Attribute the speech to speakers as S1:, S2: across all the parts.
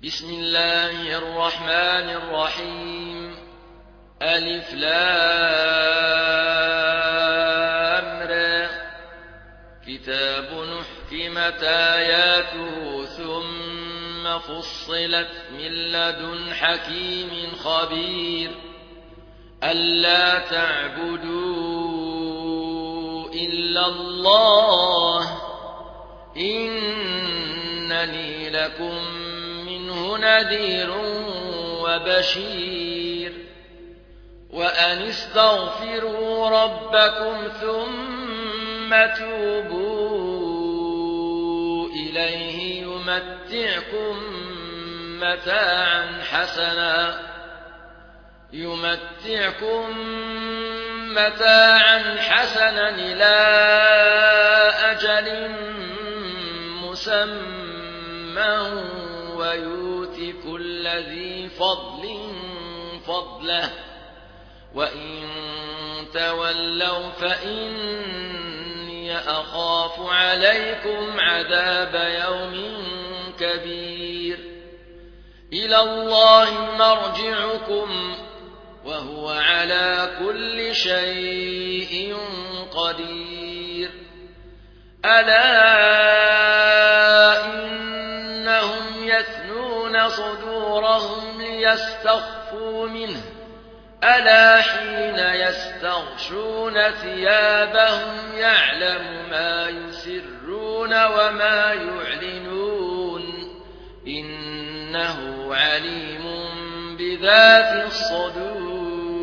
S1: بسم الله الرحمن الرحيم. ألف لام را. كتاب أحكمت آياته ثم فصلت من لدن حكيم خبير. ألا تعبدوا إلا الله إنني لكم منه نذير وبشير. وأن استغفروا ربكم ثم توبوا إليه يمتعكم متاعا حسنا إلى أجل مسمى ويؤت كل ذي فضل فضله. وإن تولوا فإني أخاف عليكم عذاب يوم كبير. إلى الله مرجعكم وهو على كل شيء قدير. ألا إنهم يثنون صدورهم ليستخفوا منه ألا حين يستغشون ثيابهم يعلم ما يسرون وما يعلنون إنه عليم بذات الصدور.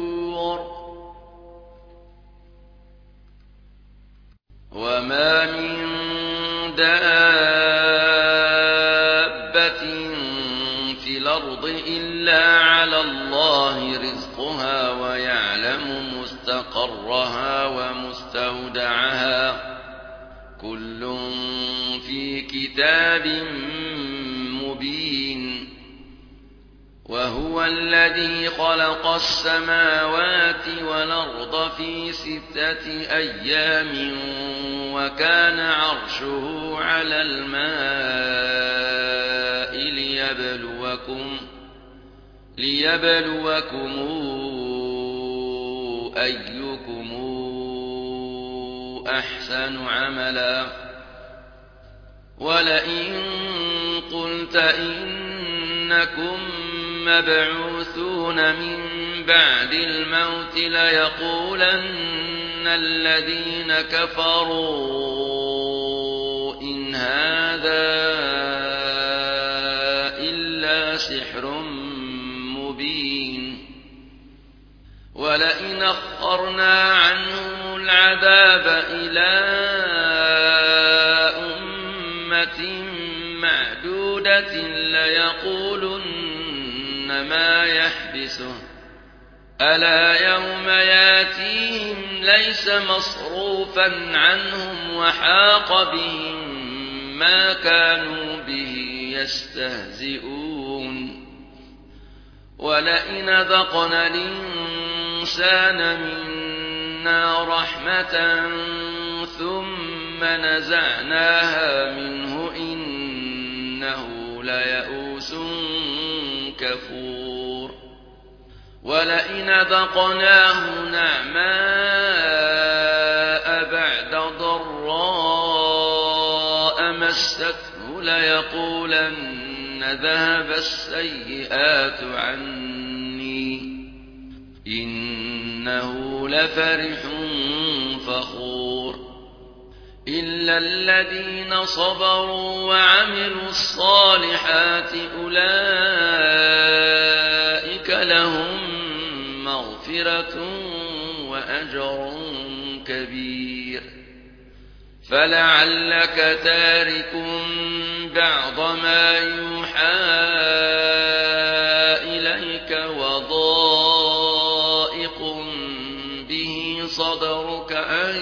S1: وما من دابة في الأرض إلا على الله رزقها ويعلم مستقرها ومستودعها كل في كتاب مبين. وهو الذي خلق السماوات والأرض في 6 أيام وكان عرشه على الماء ليبلوكم أيكم أحسن عملا. ولئن قلت إنكم مبعوثون من بعد الموت ليقولن الذين كفروا إن هذا إلا سحر مبين. ولئن أخرنا عنهم العذاب إلى أمة معدودة ليقولن ما يحبسه ألا يوم ياتيهم ليس مصروفا عنهم وحاق بهم ما كانوا به يستهزئون. ولئن ذقنا الإنسان منا رحمة ثم نزعناها منه إنه ليئوس كفور. ولئن ذقناه نعماء بعد ضراء مسته ليقولن ذهب السيئات عني إنه لفرح فخور. إلا الذين صبروا وعملوا الصالحات أولئك لهم مغفرة وأجر كبير. فلعلك تارك بعض ما يوحى إليك وضائق به صدرك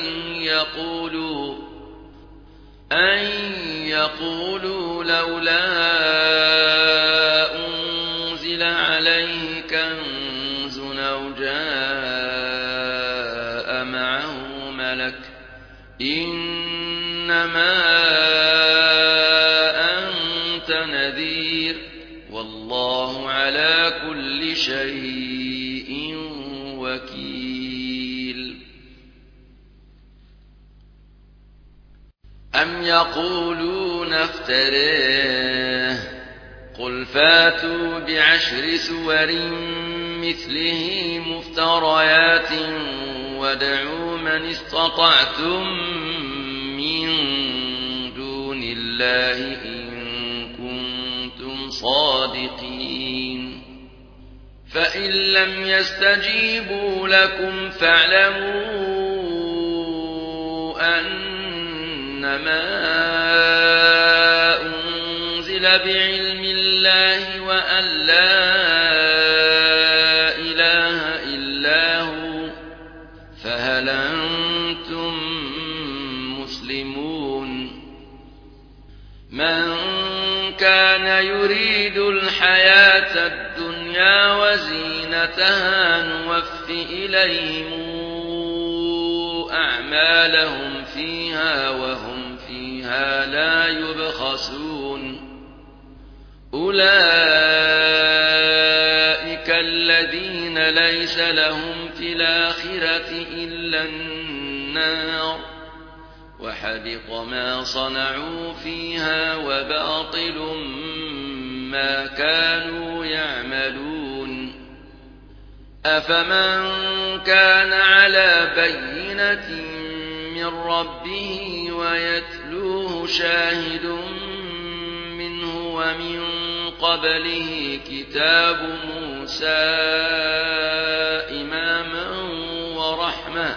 S1: أن يقولوا لولا أنزل عليه كنز أو جاء معه ملك إنما والله على كل شيء وكيل أم يقولون افتريه قل فاتوا بعشر سور مثله مفتريات وادعوا من استطعتم من دون الله إن كنتم صادقين فإن لم يستجيبوا لكم فاعلموا أنما أنزل بعلم الله وأن لا إله إلا هو فهل أنتم مسلمون من كان يريد الحياة الدنيا وزينتها نوف إليهم أعمالهم فيها وهم فيها لا يبخسون أولئك الذين ليس لهم في الآخرة إلا النار وحبط ما صنعوا فيها وباطل ما كانوا يعملون أفمن كان على بينة من ربه ويتلوه شاهد منه ومن قبله كتاب موسى إماما ورحمة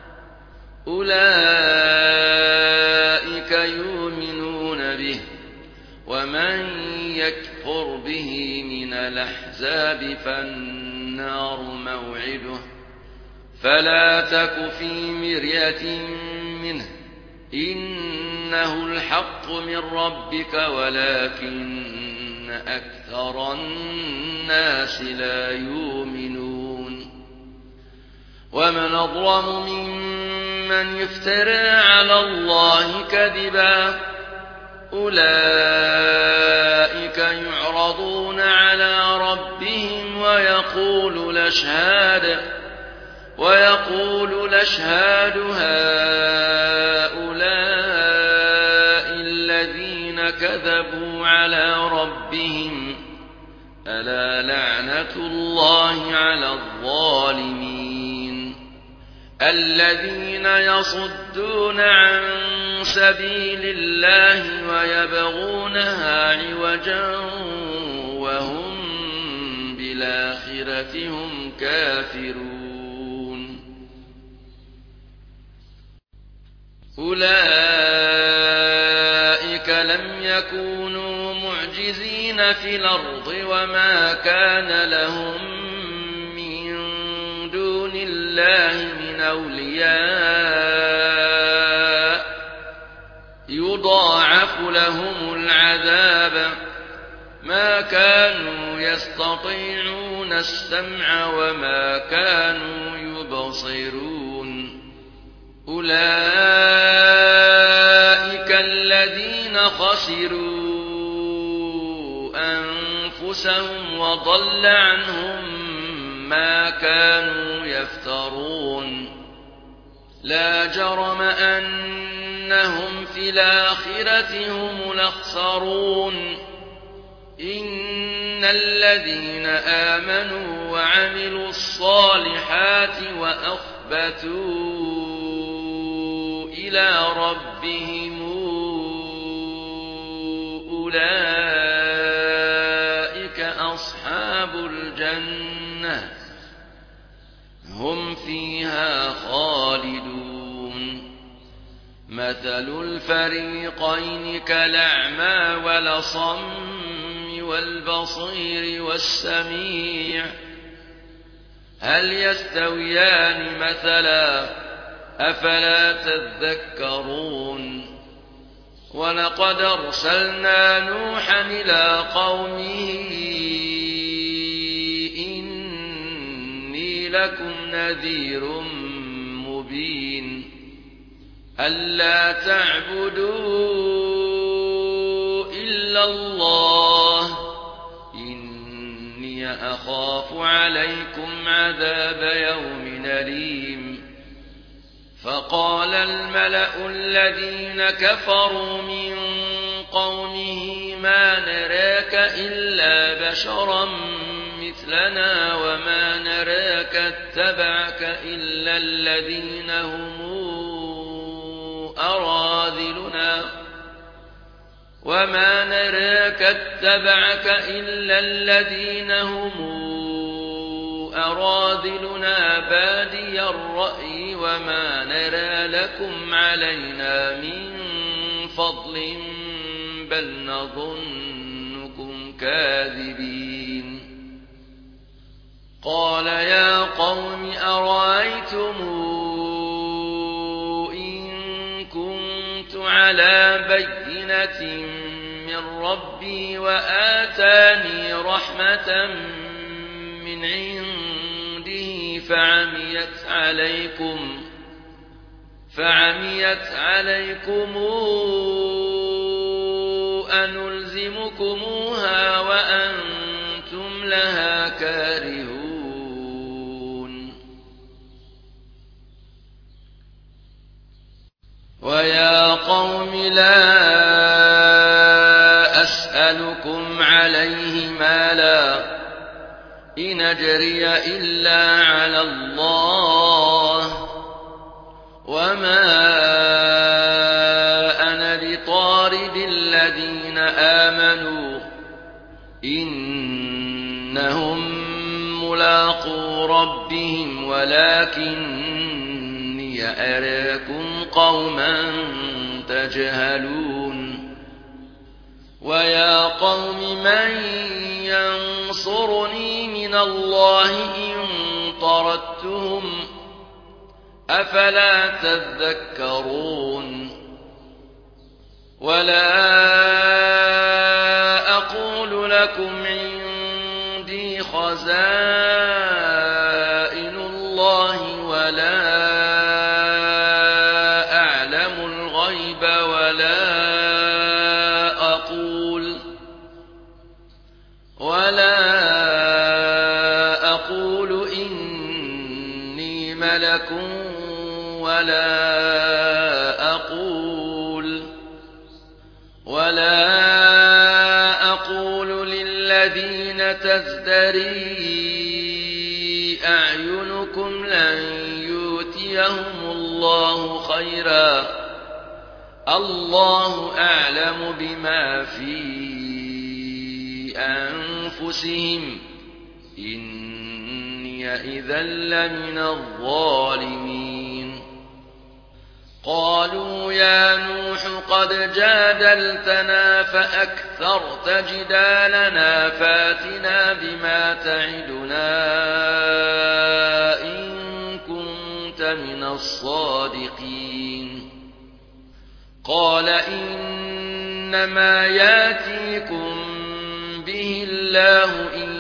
S1: أولئك يؤمنون به ومن يكفر به من الأحزاب فالنار موعده فلا تك في مرية منه إنه الحق من ربك ولكن أكثر الناس لا يؤمنون ومن أظلم ممن يفترى على الله كذبا أولئك يعرضون على ربهم ويقول الأشهاد هؤلاء الذين كذبوا على ربهم ألا لعنة الله على الظالمين الذين يصدون عن سبيل الله ويبغونها عوجا وهم بالآخرة هم كافرون أولئك لم يكونوا معجزين في الأرض وما كان لهم من دون الله من أولياء يضاعف لهم العذاب ما كانوا يستطيعون السمع وما كانوا يبصرون أولئك الذين خسروا أنفسهم وضل عنهم ما كانوا يفترون لا جرم أنهم في الآخرة هم الأخسرون إن الذين آمنوا وعملوا الصالحات وأخبتوا إلى ربهم أولئك أصحاب الجنة هم فيها خالدون مثل الفريقين كالأعمى والأصم والبصير والسميع هل يستويان مثلا أفلا تذكرون ولقد أرسلنا نوحا إلى قومه إني لكم نذير مبين ألا تعبدوا إلا الله إني أخاف عليكم عذاب يوم أليم فقال الملأ الذين كفروا من قومه ما نراك إلا بشرا مثلنا وما نراك اتبعك إلا الذين هم أراذلنا بادي الرأي وما نرى لكم علينا من فضل بل نظنكم كاذبين قال يا قوم أرأيتم إن كنت على بينة من ربي وآتاني رحمة من عنده فعميت عليكم أنلزمكموها وأنتم لها كارهون ويا قوم لا أسألكم عليه مالا إن أجري إلا على الله وما أنا بطارد الذين آمنوا إنهم ملاقو ربهم ولكني أراكم قوما تجهلون ويا قوم من ينصرني من الله إن طردتهم أفلا تذكرون ولا أقول لكم عندي خزائن الله ولا أعلم الغيب أقول إني ملك ولا أقول للذين تزدري أعينكم لن يؤتيهم الله خيرا الله أعلم بما في أنفسهم إني إذا لمن الظالمين قالوا يا نوح قد جادلتنا فأكثرت جدالنا فاتنا بما تعدنا إن كنت من الصادقين قال إنما ياتيكم به الله إن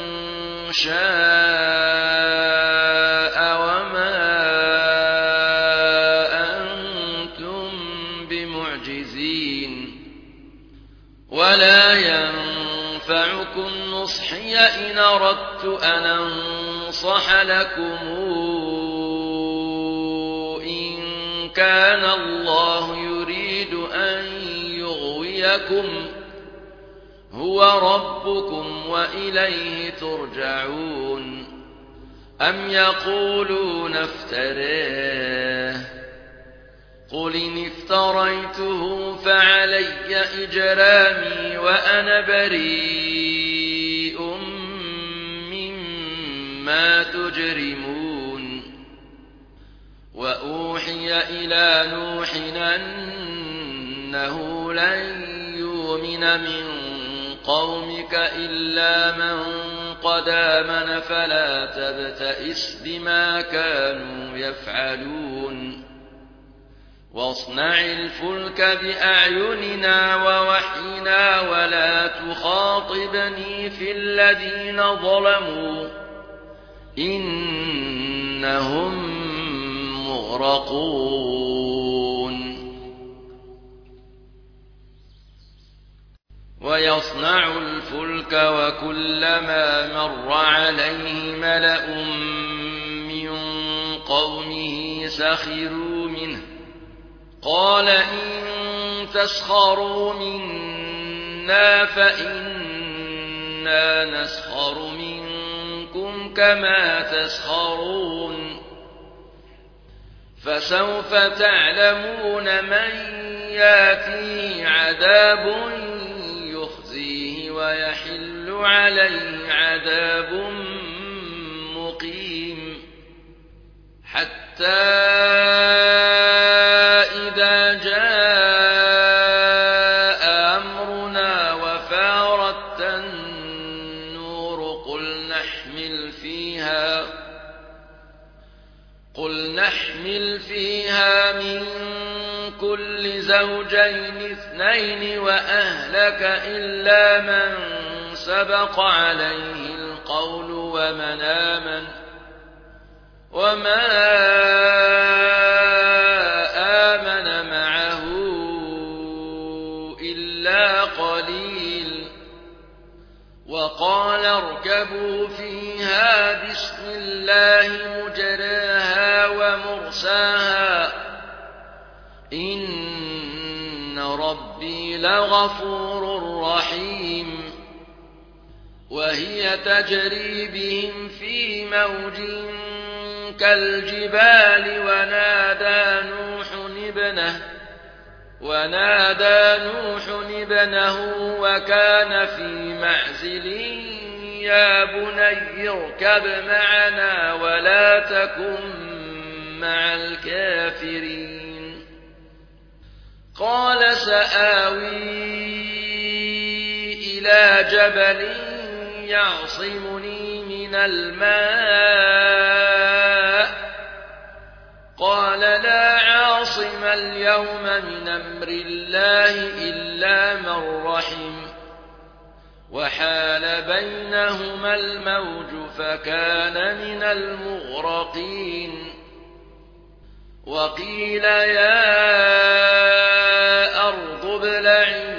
S1: شاء وما أنتم بمعجزين ولا ينفعكم نصحي إن أردت أن أنصح لكم إن كان الله يريد أن يغويكم هو ربكم وإليه ترجعون أم يقولون افتراه قل إن افتريته فعلي إجرامي وأنا بريء مما تجرمون وأوحي إلى نوح أنه لن يؤمن من قومك إلا من قد آمن فلا تبتئس بما كانوا يفعلون واصنع الفلك بأعيننا ووحينا ولا تخاطبني في الذين ظلموا إنهم مغرقون ويصنع الفلك وكلما مر عليه ملأ من قومه سخروا منه قال إن تسخروا منا فإنا نسخر منكم كما تسخرون فسوف تعلمون من ياتيه عذاب يخزيه ويحل عليه عذاب مقيم حتى إذا جاء أمرنا وفارت النور قل نحمل فيها من كل زوجين اثنين وأهلك إلا من سبق عليه القول ومن آمن وما آمن معه إلا قليل وقال اركبوا فيها بسم الله مجراها ومرساها إن ربي لغفور رحيم وهي تجري بهم في موج كالجبال ونادى نوح ابنه وكان في معزل يا بني اركب معنا ولا تكن مع الكافرين قال سآوي إلى جبل يعصمني من الماء قال لا عاصم اليوم من أمر الله إلا من رحم وحال بينهما الموج فكان من المغرقين وقيل يا أرض ابلعي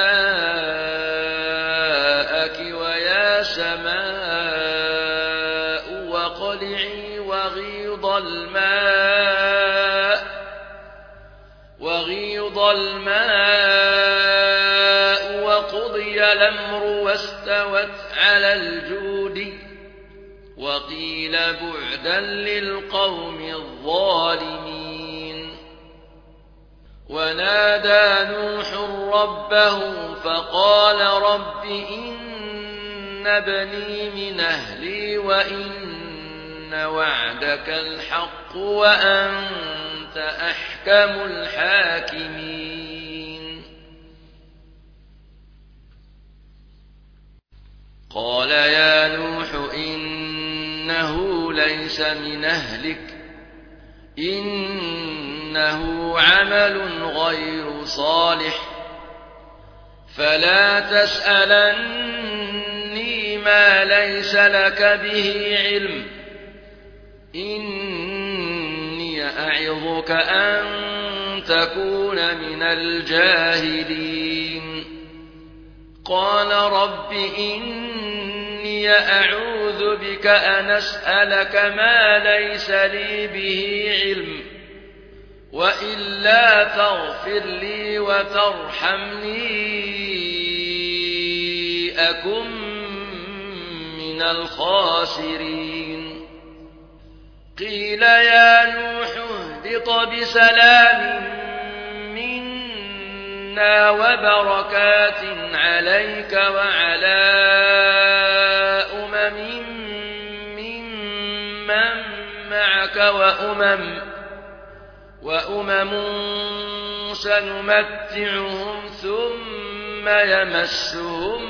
S1: ماءك ويا سماء واقلعي وغيض الماء وقضي الأمر واستوت على الجود وقيل بعدا للقوم الظالمين ونادى نوح ربه فقال رب إن ابني من أهلي وإن وعدك الحق وأنت أحكم الحاكمين قال يا نوح إنه ليس من أهلك إنه عمل غير صالح فلا تسألني ما ليس لك به علم إني أعظك أن تكون من الجاهلين قال رب إني أعوذ بك أن أسألك ما ليس لي به علم وإلا تغفر لي وترحمني أكن من الخاسرين قيل يا نوح اهبط بسلام منا وبركات عليك وعلى أمم ممن معك وأمم سنمتعهم ثم يمسهم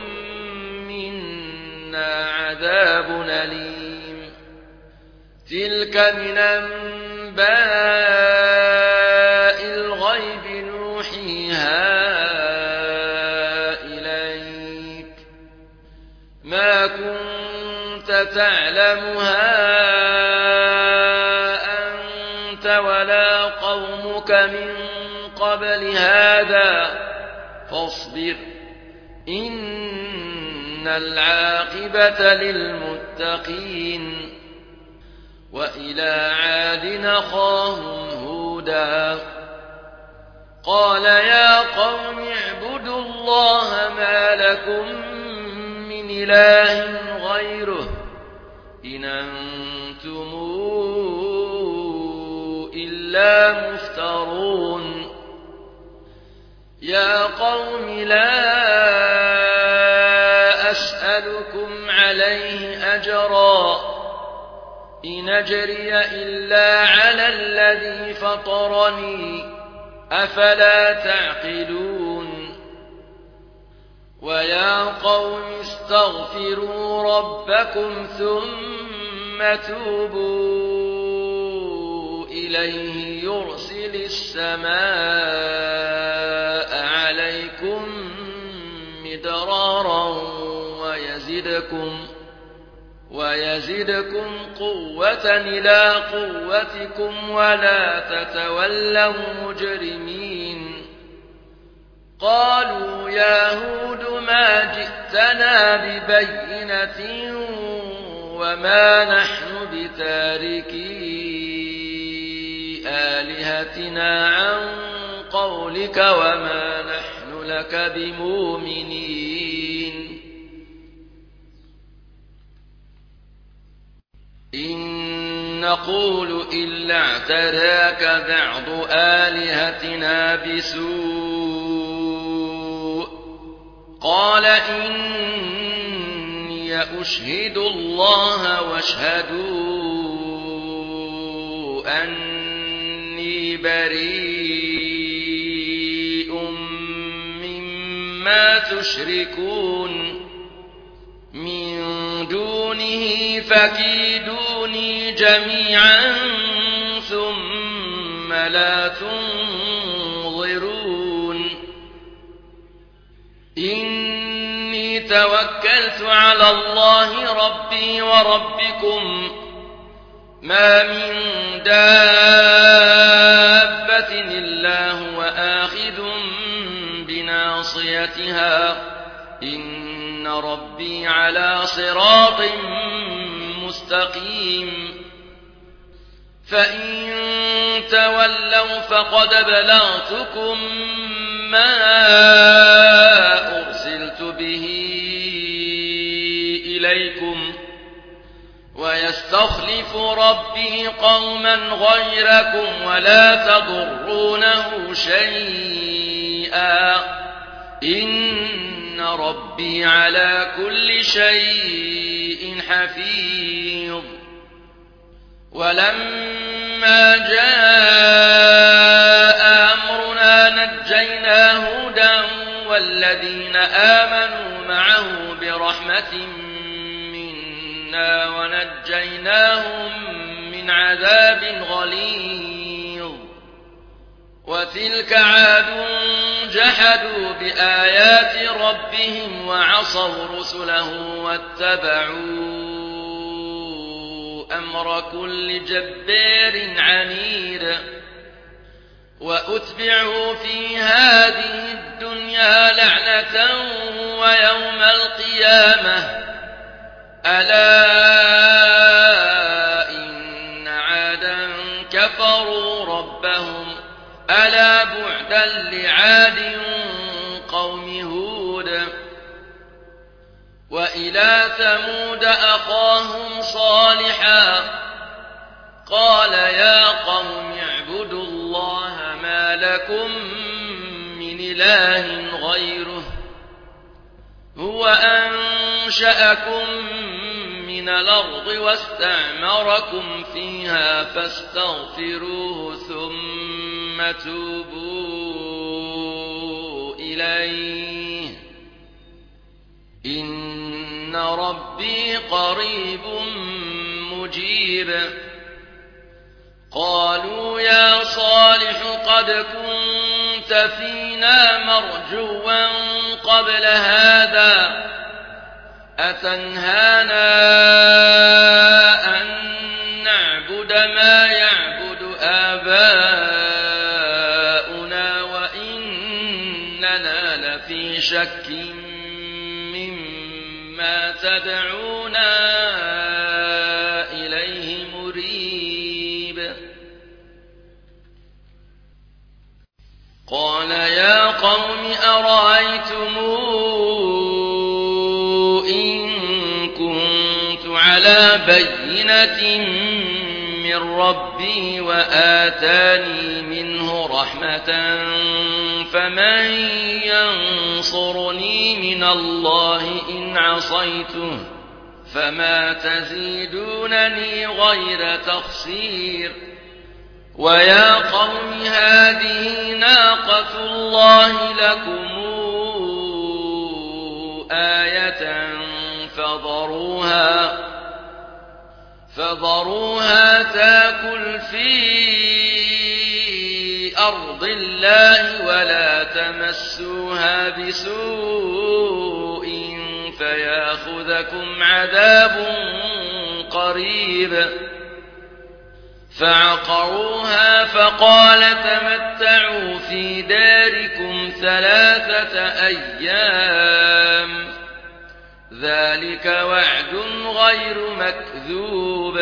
S1: منا عذاب أليم تلك من أنباء الغيب نوحيها إليك ما كنت تعلمها أنت ولا قومك من قبل هذا فاصبر إن العاقبة للمتقين. وإلى عاد أخاهم هودا قال يا قوم اعبدوا الله ما لكم من إله غيره إن أنتم إلا مفترون. يا قوم لا أسألكم عليه أجرا إن أجري إلا على الذي فطرني أفلا تعقلون. ويا قوم استغفروا ربكم ثم توبوا إليه يرسل السماء عليكم مدرارا ويزدكم قوة إلى قوتكم ولا تتولوا مجرمين. قالوا يا هود ما جئتنا ببينة وما نحن بتاركي آلهتنا عن قولك وما نحن لك بمؤمنين. إن نقول إلا اعتراك بعض آلهتنا بسوء قال إني أشهد الله واشهدوا أني بريء مما تشركون من دونه فكيدوني جميعا ثم لا تنظرون. إني توكلت على الله ربي وربكم ما من دابة إلا هو آخذ بناصيتها إن ربي على صراط مستقيم. فإن تولوا فقد بلغتكم ما أرسلت به إليكم ويستخلف ربي قوما غيركم ولا تضرونه شيئا إن ربي على كل شيء حفيظ. ولما جاء أمرنا نجينا هودا والذين آمنوا معه برحمة منا ونجيناهم من عذاب غليظ. وتلك عاد جحدوا بآيات ربهم وعصوا رسله واتبعوا أمر كل جبار عنيد. وأتبعوا في هذه الدنيا لعنة ويوم القيامة ألا إن عادا كفروا ربهم ألا بعدا لعاد قوم هود. وإلى ثمود أخاهم صالحا قال يا قوم اعبدوا الله ما لكم من إله غيره هو أنشأكم من الأرض واستعمركم فيها فاستغفروه ثم توبوا إليه إن ربي قريب مجيب. قالوا يا صالح قد كنت فينا مرجوا قبل هذا أتنهانا أن نعبد ما يعبد آباؤنا وإننا لفي شك مما أينا إليه مريب قال يا قوم أرأيتم إن كنت على بينة من ربي وآتاني منه رحمة فمن ينصرني من الله إن عصيته فما تزيدونني غير تخسير ويا قوم هذه ناقة الله لكم آية فذروها تاكل في أرض الله ولا تمسوها بسوء فياخذكم عذاب قريب فعقروها فقال تمتعوا في داركم 3 أيام ذلك وعد غير مكذوب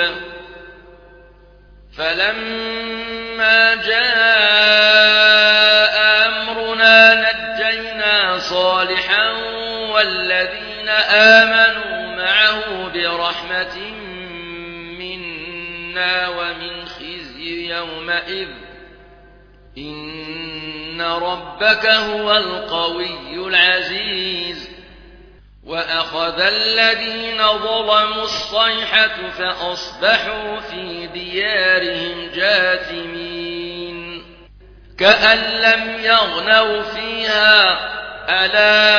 S1: فلما جاء أمرنا نجينا صالحا والذين آمنوا معه برحمة منا ومن خزي يومئذ إن ربك هو القوي العزيز وأخذ الذين ظلموا الصيحة فأصبحوا في ديارهم جاثمين كأن لم يغنوا فيها ألا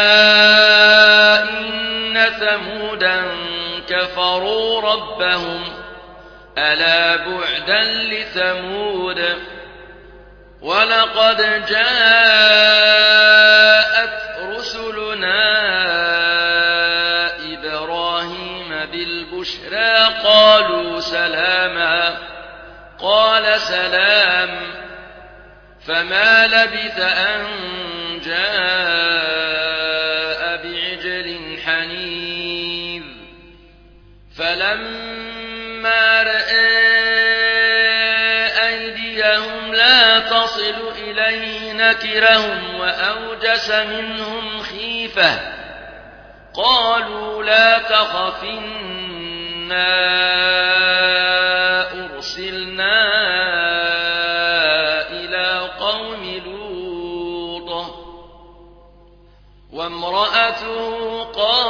S1: إن ثمودا كفروا ربهم ألا بعدا لثمود ولقد جاءت رسلنا بالبشرى قالوا سلاما قال سلام فما لبث أن جاء بعجل حنيذ فلما رأى أيديهم لا تصل إليه نكرهم وأوجس منهم خيفة قالوا لا تخف إنا أرسلنا إلى قوم لوط وامرأته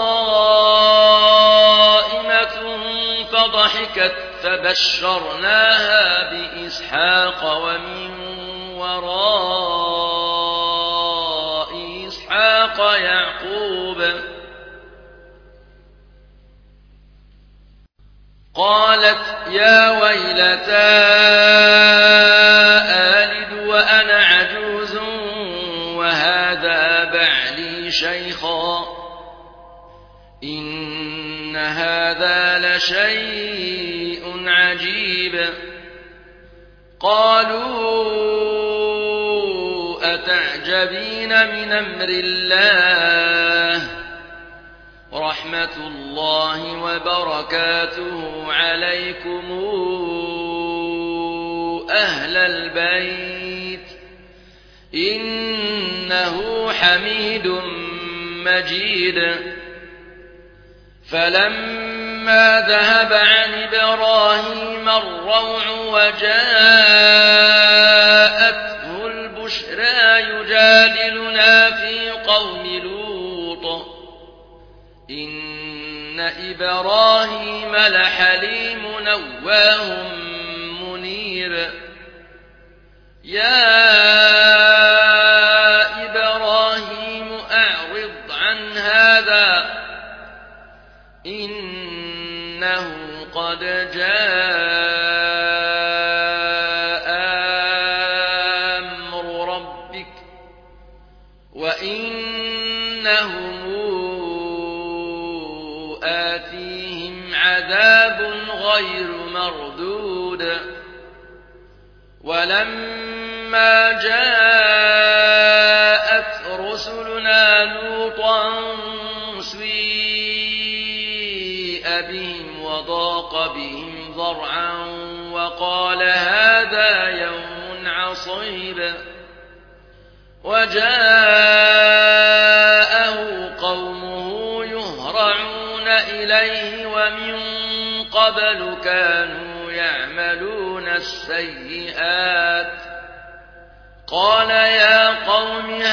S1: قائمة فضحكت فبشرناها بإسحاق ومن وراء إسحاق يعقوب قالت يا ويلتى آلد وأنا عجوز وهذا بعلي شيخا إن هذا لشيء عجيب قالوا أتعجبين من أمر الله رحمة الله وبركاته عليكم أهل البيت إنه حميد مجيد فلما ذهب عن إبراهيم الروع وجاءته البشرى يجادلنا في قوم لوط إن إبراهيم لحليم أواه منيب يا إبراهيم أعرض عن هذا إنه قد جاء أمر ربك وإنهم آتيهم عذاب غير مردود ولما جاءت رسلنا لوطا سيء بهم وضاق بهم ذرعا وقال هذا يوم عصيب وجاءه قومه يهرعون إليه ومن قبل كانوا يعملون السيئات قال يا قوم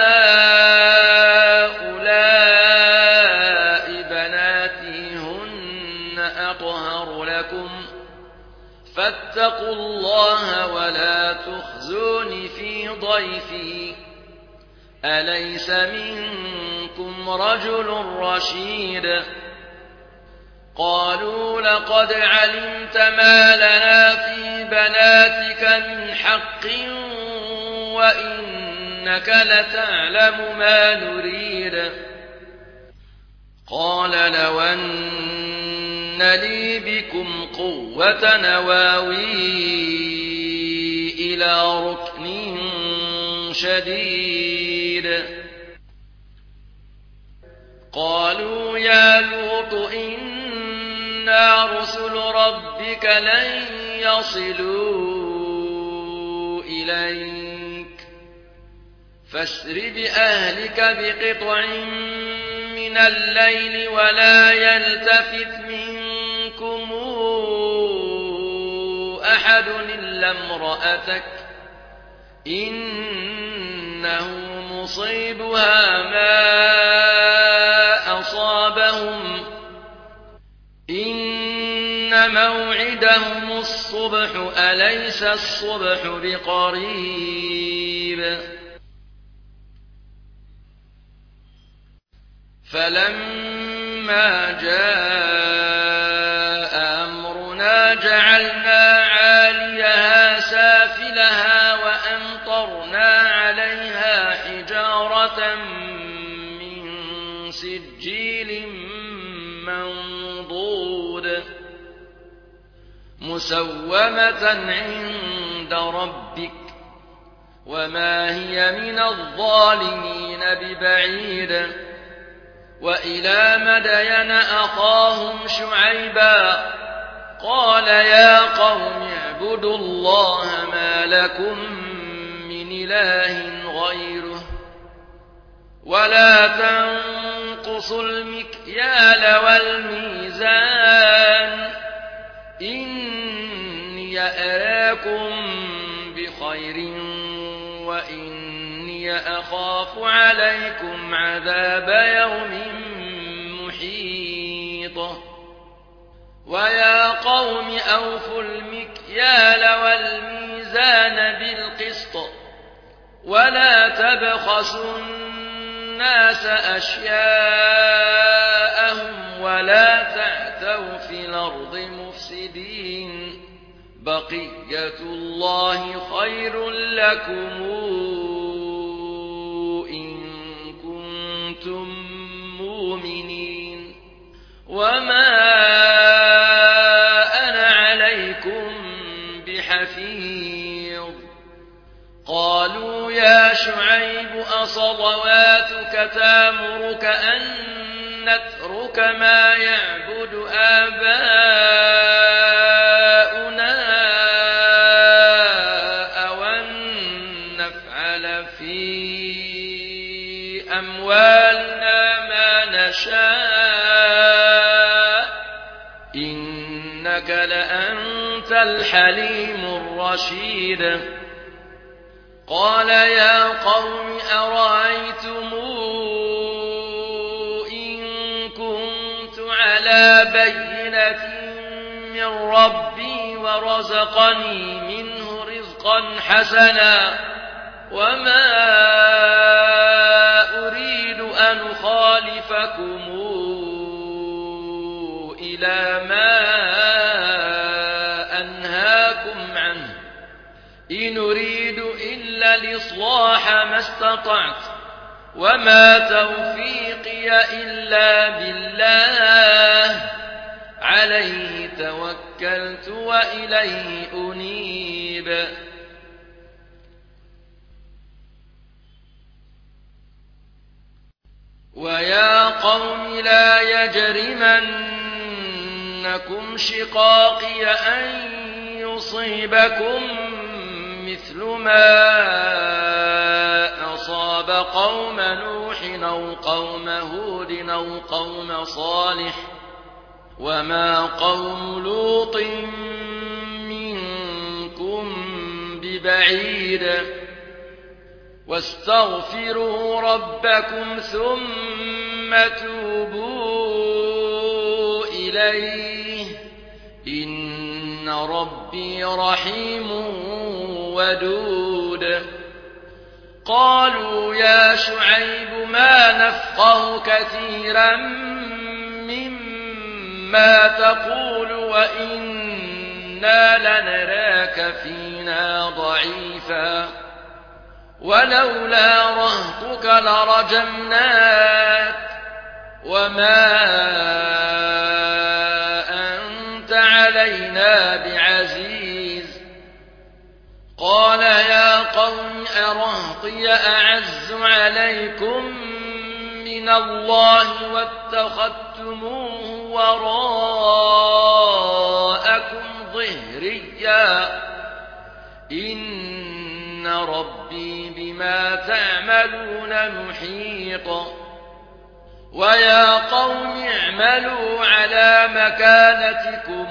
S1: هؤلاء بناتي هن أطهر لكم فاتقوا الله ولا تخزون في ضيفي أليس منكم رجل رشيد قالوا لقد علمت ما لنا في بناتك من حق وإنك لتعلم ما نريد قال لو أن لي بكم قوة نواوي إلى ركن شديد قالوا يا لوط إنا رسل ربك لن يصلوا إليك فاسر بأهلك بقطع من الليل ولا يلتفت منكم أحد إلا امرأتك إنه مصيبها ما أصابهم إن موعدهم الصبح أليس الصبح بقريب فلما جاء أمرنا جعلنا عاليها سافلها وأمطرنا عليها حجارة من سجيل منضود مسومة عند ربك وما هي من الظالمين ببعيد وإلى مدين أخاهم شعيبا قال يا قوم اعبدوا الله ما لكم من إله غيره ولا تنقصوا المكيال والميزان إني أراكم بخير وإني أخاف عليكم عذاب يوم محيط ويا قوم أوفوا المكيال والميزان بالقسط ولا تبخسوا الناس أشياءهم ولا تعثوا في الأرض مفسدين بقية الله خير لكم إن كنتم مؤمنين وما أنا عليكم بحفيظ قالوا يا شعيب أصلواتك تامرك أن نترك ما يعبد آباؤنا أو أن نفعل في أموالنا ما نشاء إنك لأنت الحليم الرشيد قال يا قوم أرأيتم إن كنت على بينة من ربي ورزقني منه رزقا حسنا وما أريد أن أخالفكم إلى ما أنهاكم عنه إن أريد إلا الإصلاح ما استطعت وما توفيقي إلا بالله عليه توكلت وإليه أنيب ويا قوم لا يجرمنكم يغرنكم شقاقي أن يصيبكم مثل ما أصاب قوم نوح أو قوم هود أو قوم صالح وما قوم لوط منكم ببعيد واستغفروا ربكم ثم توبوا إليه إن ربي رحيم ودود قالوا يا شعيب ما نفقه كثيرا مما تقول وإنا لنراك فينا ضعيفا ولولا رهطك لرجمناك وما أنت علينا بعزيز قال يا قوم أرهطي أعز عليكم من الله واتخذتموه وراءكم ظهريا إن ربي بما تعملون محيط ويا قوم اعملوا على مكانتكم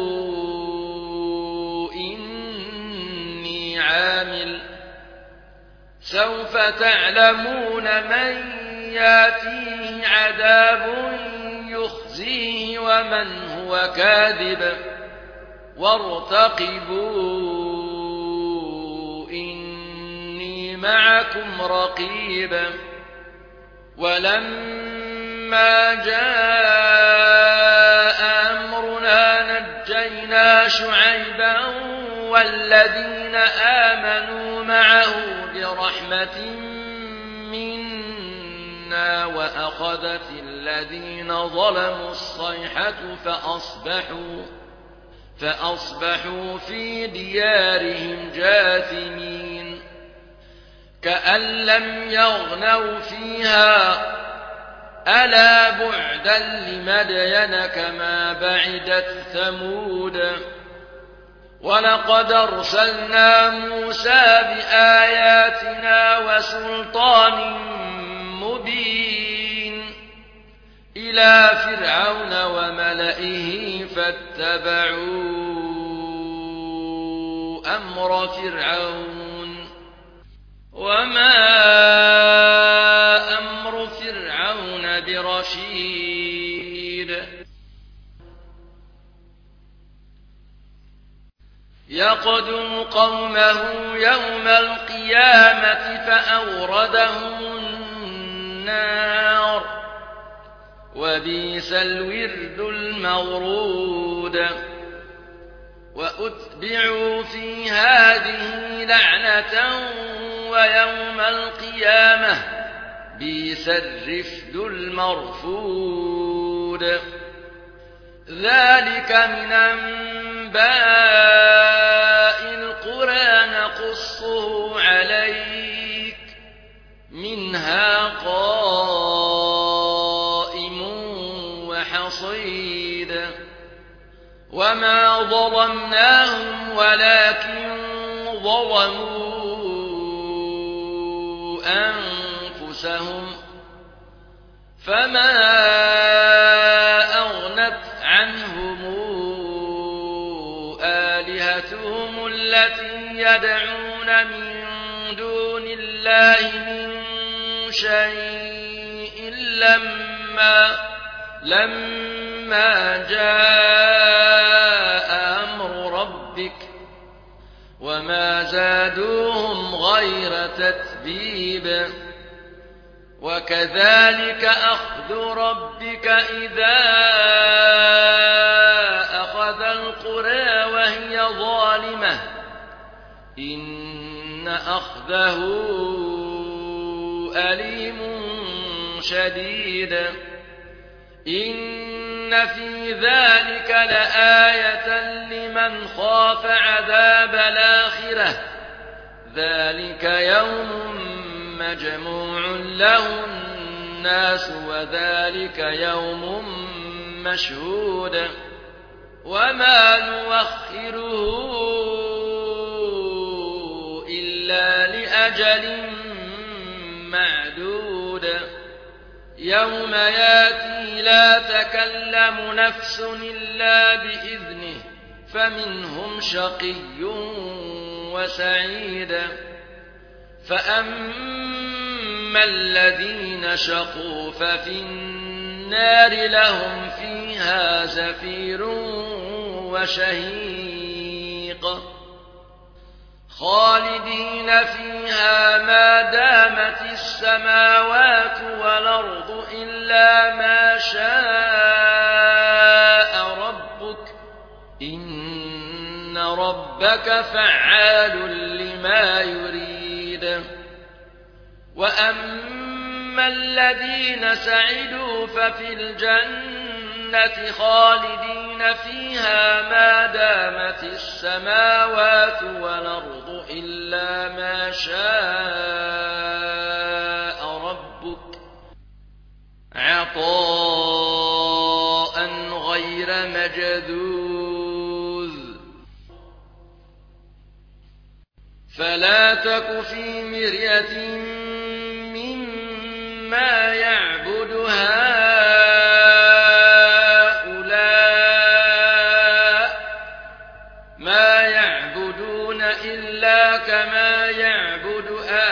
S1: إني عامل سوف تعلمون من ياتيه عذاب يخزيه ومن هو كاذب وارتقبوا إني معكم رقيب ولما جاء أمرنا نجينا شعيبا والذين آمنوا معه برحمة منا وأخذت الذين ظلموا الصيحة فأصبحوا في ديارهم جاثمين كأن لم يغنوا فيها ألا بعدا لمدين كما بعدت ثمود ولقد أرسلنا موسى بآياتنا وسلطان مبين إلى فرعون وملئه فاتبعوا أمر فرعون وما أمر فرعون برشيد يقدم قومه يوم القيامة فأوردهم النار وبئس الورد المورود وأتبعوا في هذه لعنة ويوم القيامة بئس الرفد المرفود ذلك من أنباء القرى نقصه عليك منها قائم وحصيد وما ظلمناهم ولكن ظلموا أنفسهم فما أغنت عنهم آلهتهم التي يدعون من دون الله من شيء لما جاء أمر ربك وما زادوهم غير تتبيب وكذلك أخذ ربك إذا أخذ القرى وهي ظالمة إن أخذه أليم شديد إن في ذلك لآية لمن خاف عذاب الآخرة ذلك يوم مجموع له الناس وذلك يوم مشهود وما نؤخره إلا لأجل معدود يوم ياتي لا تكلم نفس إلا بإذنه فمنهم شقي وسعيد فأما الذين شقوا ففي النار لهم فيها زفير وشهيق خالدين فيها ما دامت السماوات والأرض إلا ما شاء ربك إن ربك فعال لما يريد وأما الذين سعدوا ففي الجنة خالدين فيها ما دامت السماوات والأرض إلا ما شاء ربك عطاء غير مجذوذ فلا تك في مرية مما يعبد هؤلاء ما يعبدون إلا كما يعبد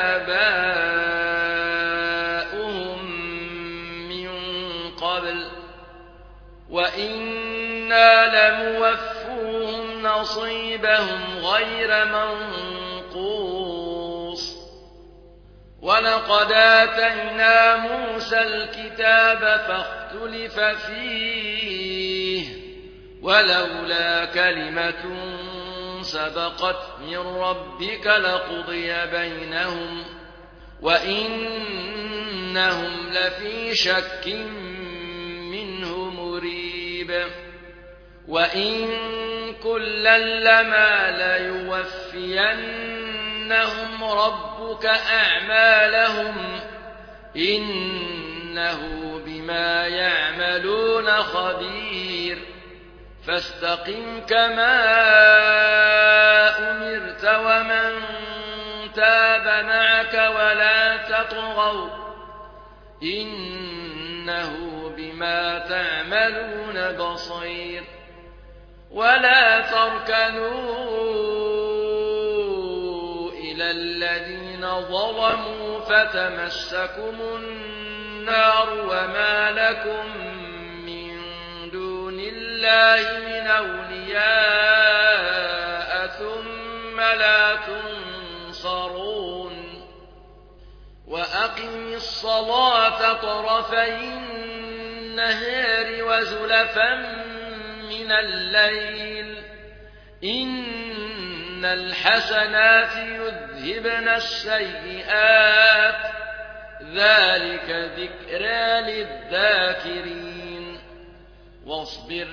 S1: آباؤهم من قبل وإنا لموفوهم نصيبهم غير منقوص ولقد آتينا موسى الكتاب فاختلف فيه ولولا كلمة سبقت من ربك لقضي بينهم وإنهم لفي شك منه مريب وإن كلا لما ليوفينهم ربك أعمالهم إنه بما يعملون خبير فاستقم كما أمرت ومن تاب معك ولا تطغوا إنه بما تعملون بصير ولا تركنوا إلى الذين ظلموا فتمسكم النار وما لكم من دون الله من أولياء ثم لا تنصرون وأقم الصلاة طرفي النهار وزلفا من الليل إن الحسنات يذهبن السيئات ذلك ذكرى للذاكرين واصبر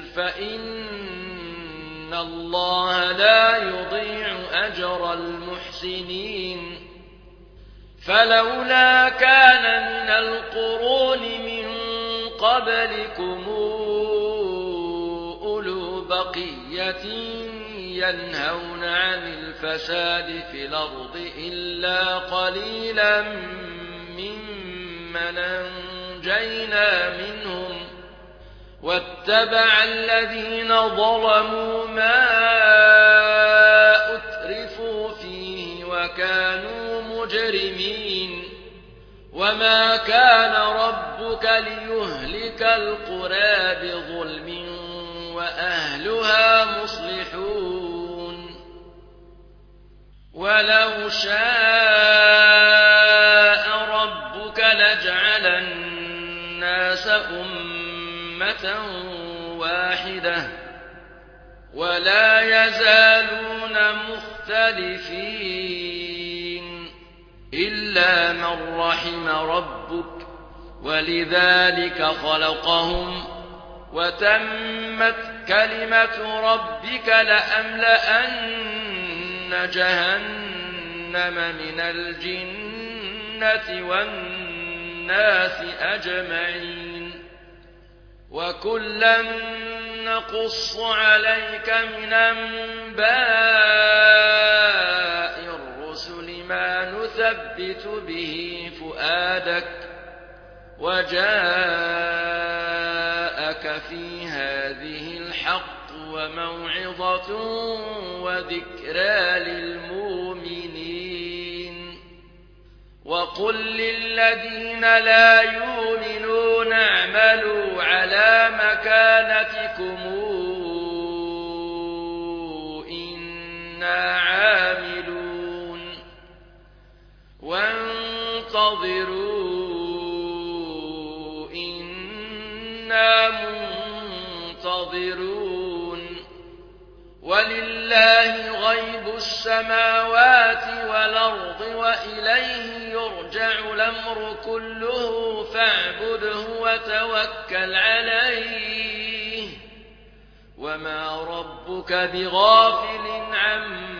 S1: فإن الله لا يضيع أجر المحسنين فلولا كان من القرون من قبلكم أولو بقية ينهون عن الفساد في الأرض إلا قليلا ممن أنجينا منهم واتبع الذين ظلموا ما أترفوا فيه وكانوا مجرمين وما كان ربك ليهلك القرى بظلم وأهلها مصلحون ولو شاء ربك لجعل الناس أمة واحدة ولا يزالون مختلفين إلا من رحم ربك ولذلك خلقهم وتمت كلمة ربك لأملأن جهنم من الجنة والناس أجمعين وكلا نقص عليك من أنباء الرسل ما نثبت به فؤادك وجاءك في هذه الحق وموعظة وذكرى للمؤمنين وقل للذين لا يؤمنون اعملوا على مكانتكم إنا عاملون وانتظروا إنا منتظرون ولله غيب السماوات والأرض وإليه يرجع الأمر كله فاعبده وتوكل عليه وما ربك بغافل عما